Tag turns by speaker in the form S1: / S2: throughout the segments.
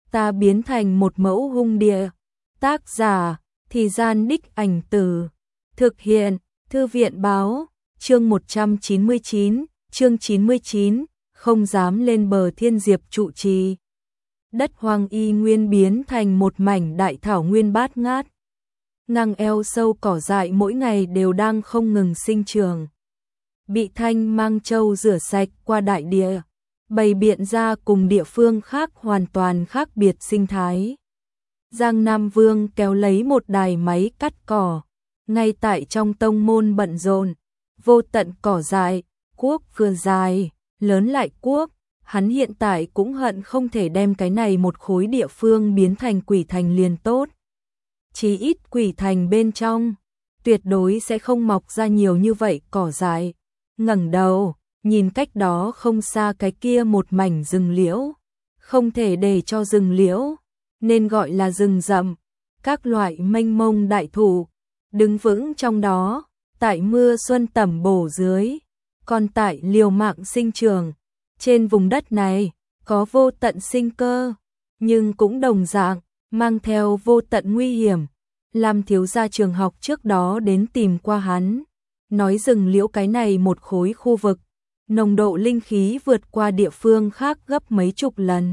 S1: ta biến thành một mẫu hung địa. Tác giả, Thì Gian Đích Ảnh Từ. Thực hiện, Thư viện báo, chương 199, chương 99, không dám lên bờ Thiên Diệp trụ trì. Đất hoang y nguyên biến thành một mảnh đại thảo nguyên bát ngát. Ngang eo sâu cỏ dại mỗi ngày đều đang không ngừng sinh trưởng. Bị Thanh Mang Châu rửa sạch qua đại địa, bày biện ra cùng địa phương khác hoàn toàn khác biệt sinh thái. Giang Nam Vương kéo lấy một đài máy cắt cỏ, ngay tại trong tông môn bận rộn, vô tận cỏ dại, cuốc vừa dài, lớn lại cuốc, hắn hiện tại cũng hận không thể đem cái này một khối địa phương biến thành quỷ thành liền tốt. Chí ít quỷ thành bên trong, tuyệt đối sẽ không mọc ra nhiều như vậy cỏ dại. Ngẩng đầu, nhìn cách đó không xa cái kia một mảnh rừng liễu, không thể để cho rừng liễu, nên gọi là rừng rậm, các loại mênh mông đại thụ, đứng vững trong đó, tại mưa xuân tẩm bổ dưới, còn tại liều mạng sinh trường. Trên vùng đất này, có vô tận sinh cơ, nhưng cũng đồng dạng, mang theo vô tận nguy hiểm. Làm thiếu gia trường học trước đó đến tìm qua hắn, nói rừng liễu cái này một khối khu vực, nồng độ linh khí vượt qua địa phương khác gấp mấy chục lần.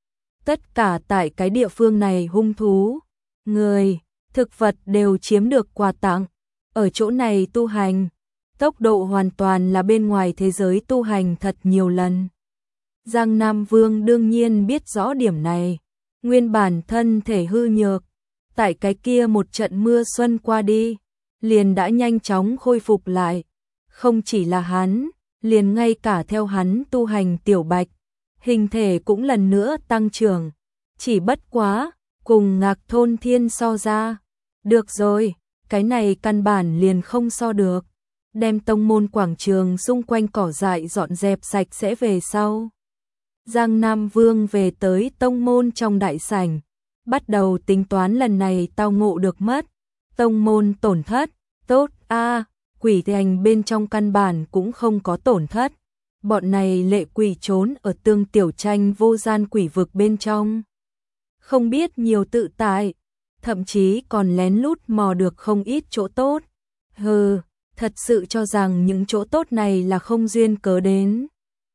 S1: Tất cả tại cái địa phương này hung thú, người, thực vật đều chiếm được quà tặng. Ở chỗ này tu hành, tốc độ hoàn toàn là bên ngoài thế giới tu hành thật nhiều lần. Giang Nam Vương đương nhiên biết rõ điểm này, nguyên bản thân thể hư nhược, tại cái kia một trận mưa xuân qua đi, liền đã nhanh chóng khôi phục lại. Không chỉ là hắn, liền ngay cả theo hắn tu hành Tiểu Bạch, hình thể cũng lần nữa tăng trưởng, chỉ bất quá, cùng Ngạc Thôn Thiên so ra. Được rồi, cái này căn bản liền không so được, đem tông môn quảng trường xung quanh cỏ dại dọn dẹp sạch sẽ về sau. Giang Nam Vương về tới tông môn trong đại sảnh, bắt đầu tính toán lần này tao ngộ được mất. Tông môn tổn thất, tốt a, quỷ thành bên trong căn bản cũng không có tổn thất. Bọn này lệ quỷ trốn ở Tương Tiểu Tranh vô gian quỷ vực bên trong. Không biết nhiều tự tại, thậm chí còn lén lút mò được không ít chỗ tốt. Hừ, thật sự cho rằng những chỗ tốt này là không duyên cớ đến.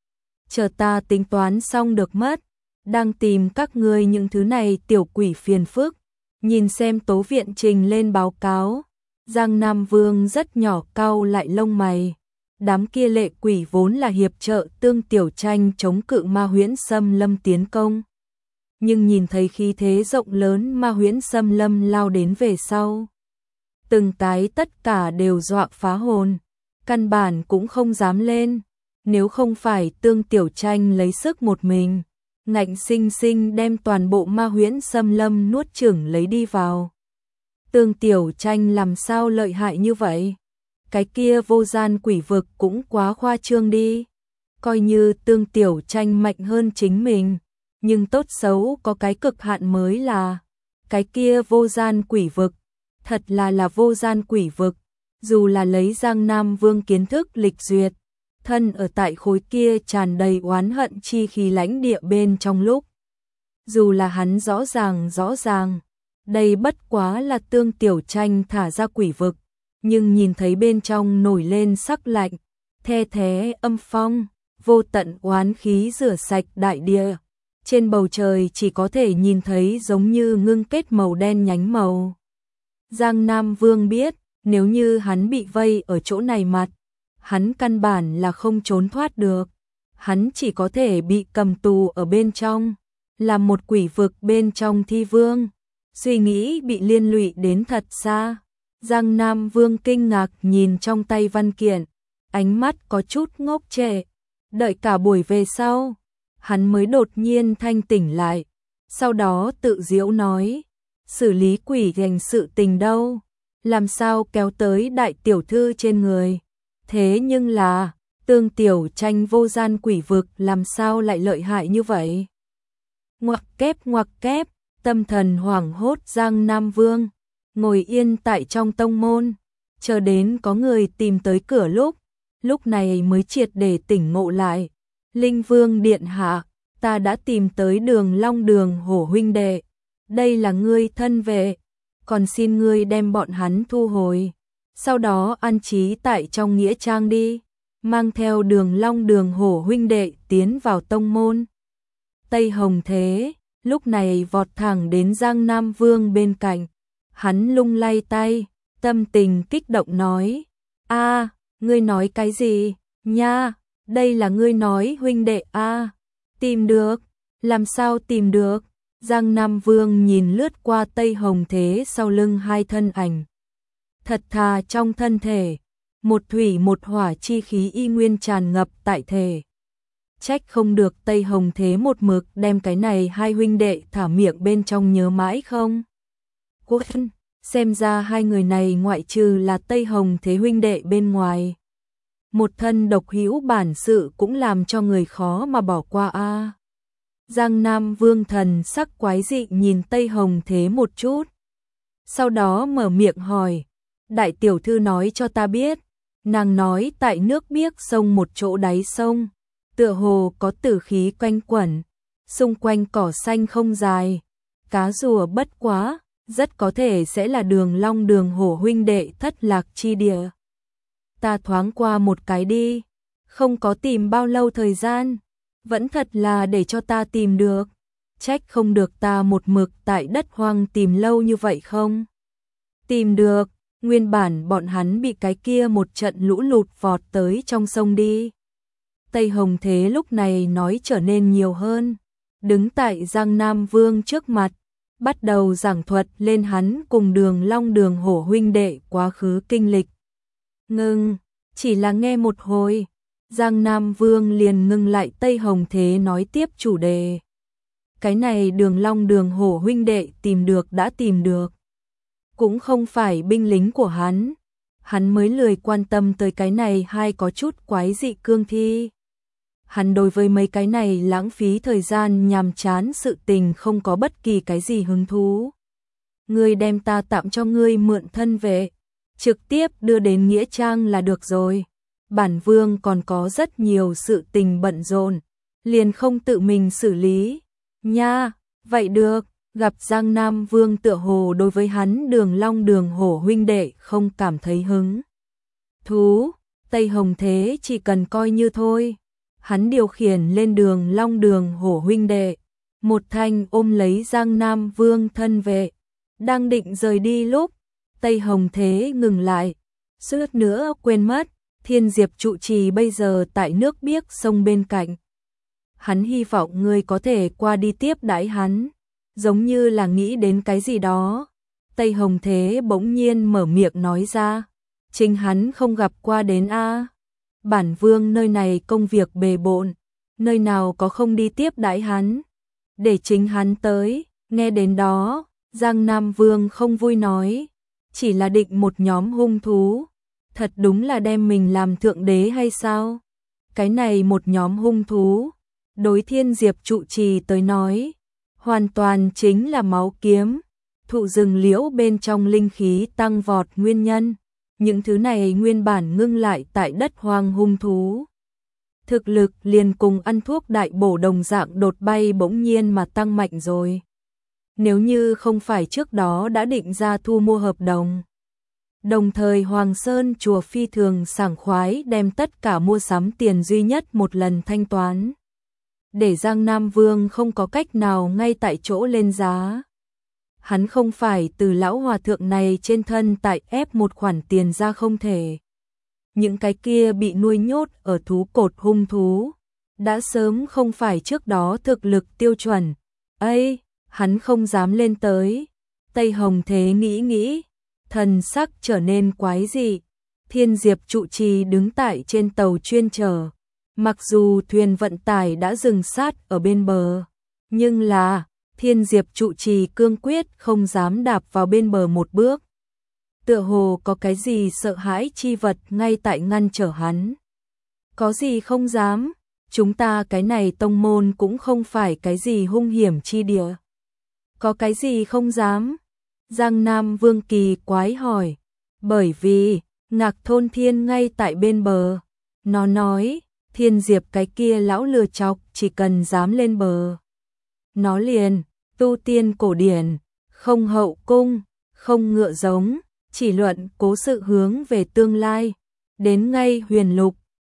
S1: Chờ ta tính toán xong được mất, đang tìm các ngươi những thứ này tiểu quỷ phiền phức. Nhìn xem Tố Viện trình lên báo cáo, Giang Nam Vương rất nhỏ cau lại lông mày. Đám kia lệ quỷ vốn là hiệp trợ Tương Tiểu Tranh chống cự Ma Huyễn Xâm Lâm tiến công. Nhưng nhìn thấy khí thế rộng lớn Ma Huyễn Xâm Lâm lao đến về sau, từng cái tất cả đều dọa phá hồn, căn bản cũng không dám lên. Nếu không phải Tương Tiểu Tranh lấy sức một mình, ngạnh sinh sinh đem toàn bộ Ma Huyễn Xâm Lâm nuốt chửng lấy đi vào. Tương Tiểu Tranh làm sao lợi hại như vậy? Cái kia vô gian quỷ vực cũng quá khoa trương đi. Coi như Tương Tiểu Tranh mạnh hơn chính mình, nhưng tốt xấu có cái cực hạn mới là cái kia vô gian quỷ vực. Thật là vô gian quỷ vực, dù là lấy Giang Nam Vương kiến thức lịch duyệt, thân ở tại khối kia tràn đầy oán hận chi khí lãnh địa bên trong lúc. Dù là hắn rõ ràng, đây bất quá là Tương Tiểu Tranh thả ra quỷ vực, nhưng nhìn thấy bên trong nổi lên sắc lạnh, the thé âm phong, vô tận oán khí rửa sạch đại địa. Trên bầu trời chỉ có thể nhìn thấy giống như ngưng kết màu đen nhánh màu. Giang Nam Vương biết, nếu như hắn bị vây ở chỗ này mặt, hắn căn bản là không trốn thoát được. Hắn chỉ có thể bị cầm tù ở bên trong, là một quỷ vực bên trong thi vương. Suy nghĩ bị liên lụy đến thật xa. Giang Nam Vương kinh ngạc nhìn trong tay văn kiện, ánh mắt có chút ngốc trệ. Đợi cả buổi về sau, hắn mới đột nhiên thanh tỉnh lại. Sau đó tự giễu nói, xử lý quỷ thành sự tình đâu, làm sao kéo tới đại tiểu thư trên người. Thế nhưng là, Tương Tiểu Tranh vô gian quỷ vực làm sao lại lợi hại như vậy? Ngoặc kép, tâm thần hoảng hốt Giang Nam Vương, ngồi yên tại trong tông môn, chờ đến có người tìm tới cửa lúc này mới triệt để tỉnh ngộ lại. Linh Vương điện hạ, ta đã tìm tới Đường Long Đường Hổ huynh đệ, đây là ngươi thân vệ, còn xin ngươi đem bọn hắn thu hồi, sau đó an trí tại trong nghĩa trang đi, mang theo Đường Long Đường Hổ huynh đệ tiến vào tông môn. Tây Hồng Thế lúc này vọt thẳng đến Giang Nam Vương bên cạnh, hắn lung lay tay, tâm tình kích động nói: "A, ngươi nói cái gì? Nha, đây là ngươi nói huynh đệ a?" "Tìm được." "Làm sao tìm được?" Giang Nam Vương nhìn lướt qua Tây Hồng Thế sau lưng hai thân ảnh. Thật thà trong thân thể, một thủy một hỏa chi khí y nguyên tràn ngập tại thể. Trách không được Tây Hồng Thế một mực đem cái này hai huynh đệ thả miệng bên trong nhớ mãi không. Quân, xem ra hai người này ngoại trừ là Tây Hồng Thế huynh đệ bên ngoài, một thân độc hữu bản sự cũng làm cho người khó mà bỏ qua a. Giang Nam Vương thần sắc quái dị nhìn Tây Hồng Thế một chút, sau đó mở miệng hỏi: "Đại tiểu thư nói cho ta biết." Nàng nói tại nước biếc sông một chỗ đáy sông, tựa hồ có tử khí quanh quẩn, xung quanh cỏ xanh không dài, cá rùa bất quá, rất có thể sẽ là Đường Long Đường Hổ huynh đệ thất lạc chi địa. Ta thoáng qua một cái đi, không có tìm bao lâu thời gian, vẫn thật là để cho ta tìm được. Trách không được ta một mực tại đất hoang tìm lâu như vậy không. Tìm được, nguyên bản bọn hắn bị cái kia một trận lũ lụt vọt tới trong sông đi. Tây Hồng Thế lúc này nói trở nên nhiều hơn, đứng tại Giang Nam Vương trước mặt, bắt đầu giảng thuật lên hắn cùng Đường Long Đường Hổ huynh đệ quá khứ kinh lịch. Ngưng, chỉ là nghe một hồi, Giang Nam Vương liền ngưng lại Tây Hồng Thế nói tiếp chủ đề. Cái này Đường Long Đường Hổ huynh đệ tìm được đã tìm được, cũng không phải binh lính của hắn mới lười quan tâm tới cái này hai có chút quái dị cương thi. Hắn đối với mấy cái này lãng phí thời gian nhàm chán sự tình không có bất kỳ cái gì hứng thú. Ngươi đem ta tạm cho ngươi mượn thân vệ, trực tiếp đưa đến nghĩa trang là được rồi. Bản vương còn có rất nhiều sự tình bận rộn, liền không tự mình xử lý. Nha, vậy được. Gặp Giang Nam Vương tựa hồ đối với hắn Đường Long Đường Hổ huynh đệ không cảm thấy hứng thú, Tây Hồng Thế chỉ cần coi như thôi. Hắn điều khiển lên Đường Long Đường Hổ huynh đệ, một thanh ôm lấy Giang Nam Vương thân vệ, đang định rời đi lúc Tây Hồng Thế ngừng lại, suýt nữa quên mất, Thiên Diệp trụ trì bây giờ tại nước biếc sông bên cạnh. Hắn hy vọng ngươi có thể qua đi tiếp đãi hắn. Giống như là nghĩ đến cái gì đó, Tây Hồng Thế bỗng nhiên mở miệng nói ra: "Chính hắn không gặp qua đến a. Bản vương nơi này công việc bề bộn, nơi nào có không đi tiếp đãi hắn, để chính hắn tới." Nghe đến đó, Giang Nam Vương không vui nói: "Chỉ là định một nhóm hung thú, thật đúng là đem mình làm thượng đế hay sao? Cái này một nhóm hung thú, đối Thiên Diệp trụ trì tới nói, hoàn toàn chính là máu kiếm, thụ rừng liễu bên trong linh khí tăng vọt nguyên nhân. Những thứ này nguyên bản ngưng lại tại đất hoang hung thú, thực lực liền cùng ăn thuốc đại bổ đồng dạng đột bay bỗng nhiên mà tăng mạnh rồi. Nếu như không phải trước đó đã định ra thu mua hợp đồng, đồng thời Hoàng Sơn chùa phi thường sảng khoái đem tất cả mua sắm tiền duy nhất một lần thanh toán, để Giang Nam Vương không có cách nào ngay tại chỗ lên giá. Hắn không phải từ lão hòa thượng này trên thân tại ép một khoản tiền ra không thể. Những cái kia bị nuôi nhốt ở thú cột hung thú, đã sớm không phải trước đó thực lực tiêu chuẩn. Ây, hắn không dám lên tới. Tây Hồng Thế nghĩ, thần sắc trở nên quái dị. Thiên Diệp trụ trì đứng tại trên tàu chuyên chở. Mặc dù thuyền vận tải đã dừng sát ở bên bờ, nhưng là Thiên Diệp trụ trì cương quyết không dám đạp vào bên bờ một bước. Tựa hồ có cái gì sợ hãi chi vật ngay tại ngăn trở hắn. Có gì không dám, chúng ta cái này tông môn cũng không phải cái gì hung hiểm chi địa. Có cái gì không dám? Giang Nam Vương kỳ quái hỏi. Bởi vì Ngạc Thôn Thiên ngay tại bên bờ. Nó nói, Thiên Diệp cái kia lão lừa chọc, chỉ cần dám lên bờ. Nó liền, tu tiên cổ điển, không hậu cung, không ngựa giống, chỉ luận cố sự hướng về tương lai. Đến ngay Huyền Lục,